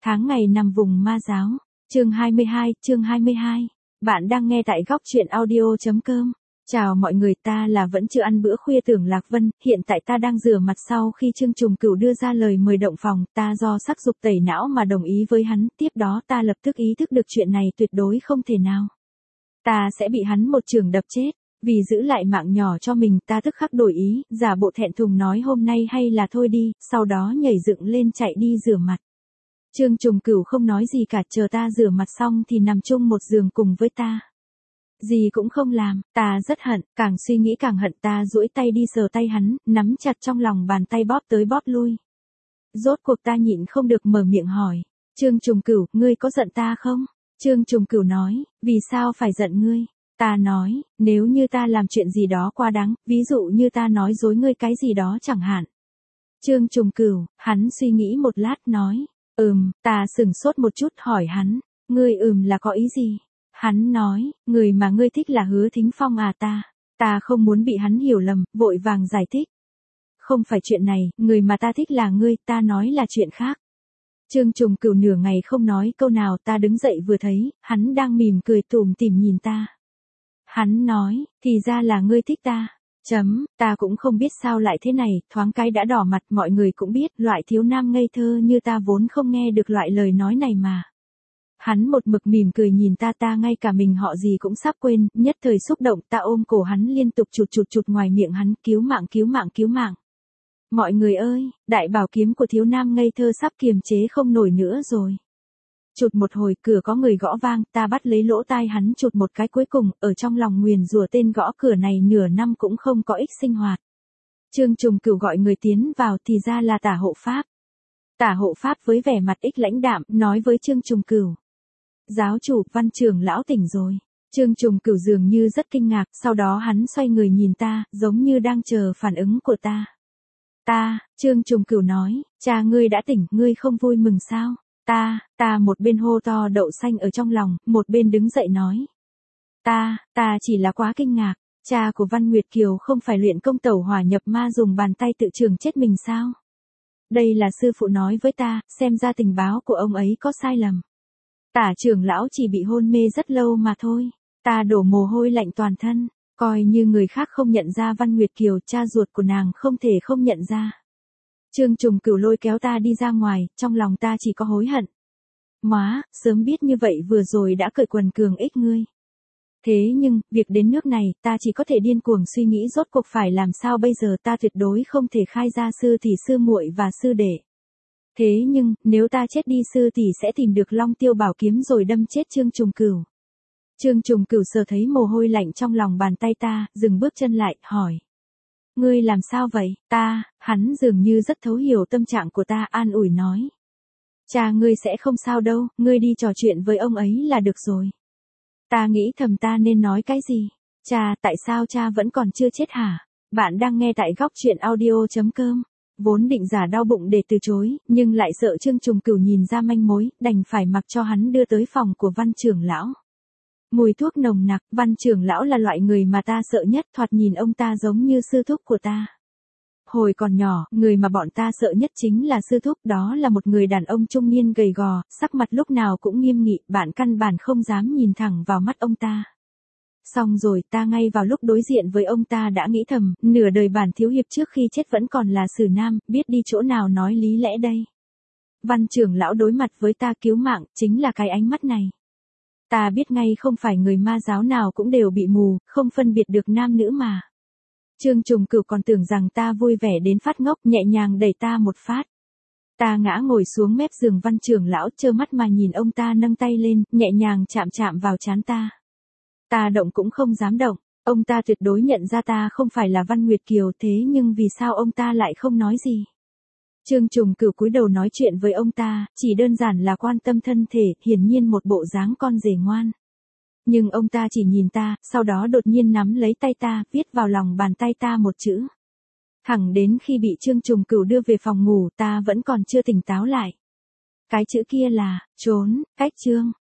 Tháng ngày nằm vùng ma giáo. Chương 22. Bạn đang nghe tại góc truyện audio.com. Chào mọi người, ta là vẫn chưa ăn bữa khuya Tưởng Lạc Vân, hiện tại ta đang rửa mặt sau khi Chương Trùng Cửu đưa ra lời mời động phòng, ta do sắc dục tẩy não mà đồng ý với hắn, tiếp đó ta lập tức ý thức được chuyện này tuyệt đối không thể nào. Ta sẽ bị hắn một chưởng đập chết. Vì giữ lại mạng nhỏ cho mình, ta tức khắc đổi ý, giả bộ thẹn thùng nói hôm nay hay là thôi đi, sau đó nhảy dựng lên chạy đi rửa mặt. Chương Trùng Cửu không nói gì cả, chờ ta rửa mặt xong thì nằm chung một giường cùng với ta. Gì cũng không làm, ta rất hận, càng suy nghĩ càng hận, ta duỗi tay đi sờ tay hắn, nắm chặt trong lòng bàn tay bóp tới bóp lui. Rốt cuộc ta nhịn không được mở miệng hỏi, Chương Trùng Cửu, ngươi có giận ta không? Chương Trùng Cửu nói, vì sao phải giận ngươi? Ta nói, nếu như ta làm chuyện gì đó quá đáng, ví dụ như ta nói dối ngươi cái gì đó chẳng hạn. Chương Trùng Cửu, hắn suy nghĩ một lát nói, ta sửng sốt một chút hỏi hắn, ngươi là có ý gì? Hắn nói, người mà ngươi thích là Hứa Thính Phong à? Ta không muốn bị hắn hiểu lầm, vội vàng giải thích. Không phải chuyện này, người mà ta thích là ngươi, ta nói là chuyện khác. Chương Trùng Cửu nửa ngày không nói câu nào, ta đứng dậy vừa thấy, hắn đang mỉm cười tủm tỉm nhìn ta. Hắn nói, thì ra là ngươi thích ta. Ta cũng không biết sao lại thế này, thoáng cái đã đỏ mặt, mọi người cũng biết, loại thiếu nam ngây thơ như ta vốn không nghe được loại lời nói này mà. Hắn một mực mỉm cười nhìn ta, ngay cả mình họ gì cũng sắp quên, nhất thời xúc động, ta ôm cổ hắn liên tục chụt ngoài miệng hắn, cứu mạng cứu mạng cứu mạng. Mọi người ơi, đại bảo kiếm của thiếu nam ngây thơ sắp kiềm chế không nổi nữa rồi. Chụt một hồi, cửa có người gõ vang, ta bắt lấy lỗ tai hắn chụt một cái cuối cùng, ở trong lòng nguyền rủa tên gõ cửa này nửa năm cũng không có ích sinh hoạt. Chương Trùng Cửu gọi người tiến vào, thì ra là Tả Hộ Pháp. Tả Hộ Pháp với vẻ mặt ích lãnh đạm, nói với Chương Trùng Cửu. Giáo chủ, Văn trưởng lão tỉnh rồi. Chương Trùng Cửu dường như rất kinh ngạc, sau đó hắn xoay người nhìn ta, giống như đang chờ phản ứng của ta. Chương Trùng Cửu nói, cha ngươi đã tỉnh, ngươi không vui mừng sao? Ta một bên hô to đậu xanh ở trong lòng, một bên đứng dậy nói. Ta chỉ là quá kinh ngạc, cha của Văn Nguyệt Kiều không phải luyện công tẩu hỏa nhập ma dùng bàn tay tự chưởng chết mình sao? Đây là sư phụ nói với ta, xem ra tình báo của ông ấy có sai lầm. Tả trưởng lão chỉ bị hôn mê rất lâu mà thôi. Ta đổ mồ hôi lạnh toàn thân, coi như người khác không nhận ra Văn Nguyệt Kiều, cha ruột của nàng không thể không nhận ra. Chương Trùng Cửu lôi kéo ta đi ra ngoài, trong lòng ta chỉ có hối hận. Móa, sớm biết như vậy vừa rồi đã cởi quần cường ích ngươi. Thế nhưng, việc đến nước này, ta chỉ có thể điên cuồng suy nghĩ rốt cuộc phải làm sao bây giờ, ta tuyệt đối không thể khai ra sư tỷ sư muội và sư đệ. Thế nhưng, nếu ta chết đi sư tỷ sẽ tìm được Long Tiêu Bảo kiếm rồi đâm chết Chương Trùng Cửu. Chương Trùng Cửu sờ thấy mồ hôi lạnh trong lòng bàn tay ta, dừng bước chân lại, hỏi. Ngươi làm sao vậy? Hắn dường như rất thấu hiểu tâm trạng của ta, an ủi nói. Cha ngươi sẽ không sao đâu, ngươi đi trò chuyện với ông ấy là được rồi. Ta nghĩ thầm ta nên nói cái gì? Cha, tại sao cha vẫn còn chưa chết hả? Bạn đang nghe tại góc truyện audio.com. Vốn định giả đau bụng để từ chối, nhưng lại sợ Chương Trùng Cửu nhìn ra manh mối, đành phải mặc cho hắn đưa tới phòng của Văn trưởng lão. Mùi thuốc nồng nặc, Văn trưởng lão là loại người mà ta sợ nhất, thoạt nhìn ông ta giống như sư thúc của ta. Hồi còn nhỏ, người mà bọn ta sợ nhất chính là sư thúc, đó là một người đàn ông trung niên gầy gò, sắc mặt lúc nào cũng nghiêm nghị, bạn căn bản không dám nhìn thẳng vào mắt ông ta. Xong rồi, ta ngay vào lúc đối diện với ông ta đã nghĩ thầm, nửa đời bản thiếu hiệp trước khi chết vẫn còn là sử nam, biết đi chỗ nào nói lý lẽ đây. Văn trưởng lão đối mặt với ta cứu mạng, chính là cái ánh mắt này. Ta biết ngay không phải người ma giáo nào cũng đều bị mù, không phân biệt được nam nữ mà. Chương Trùng Cửu còn tưởng rằng ta vui vẻ đến phát ngốc, nhẹ nhàng đẩy ta một phát. Ta ngã ngồi xuống mép giường Văn trưởng lão, trơ mắt mà nhìn ông ta nâng tay lên, nhẹ nhàng chạm vào trán ta. Ta động cũng không dám động, ông ta tuyệt đối nhận ra ta không phải là Văn Nguyệt Kiều, thế nhưng vì sao ông ta lại không nói gì? Chương Trùng Cửu cúi đầu nói chuyện với ông ta, chỉ đơn giản là quan tâm thân thể, hiển nhiên một bộ dáng con rể ngoan. Nhưng ông ta chỉ nhìn ta, sau đó đột nhiên nắm lấy tay ta, viết vào lòng bàn tay ta một chữ. Thẳng đến khi bị Chương Trùng Cửu đưa về phòng ngủ, ta vẫn còn chưa tỉnh táo lại. Cái chữ kia là, trốn, cách Chương.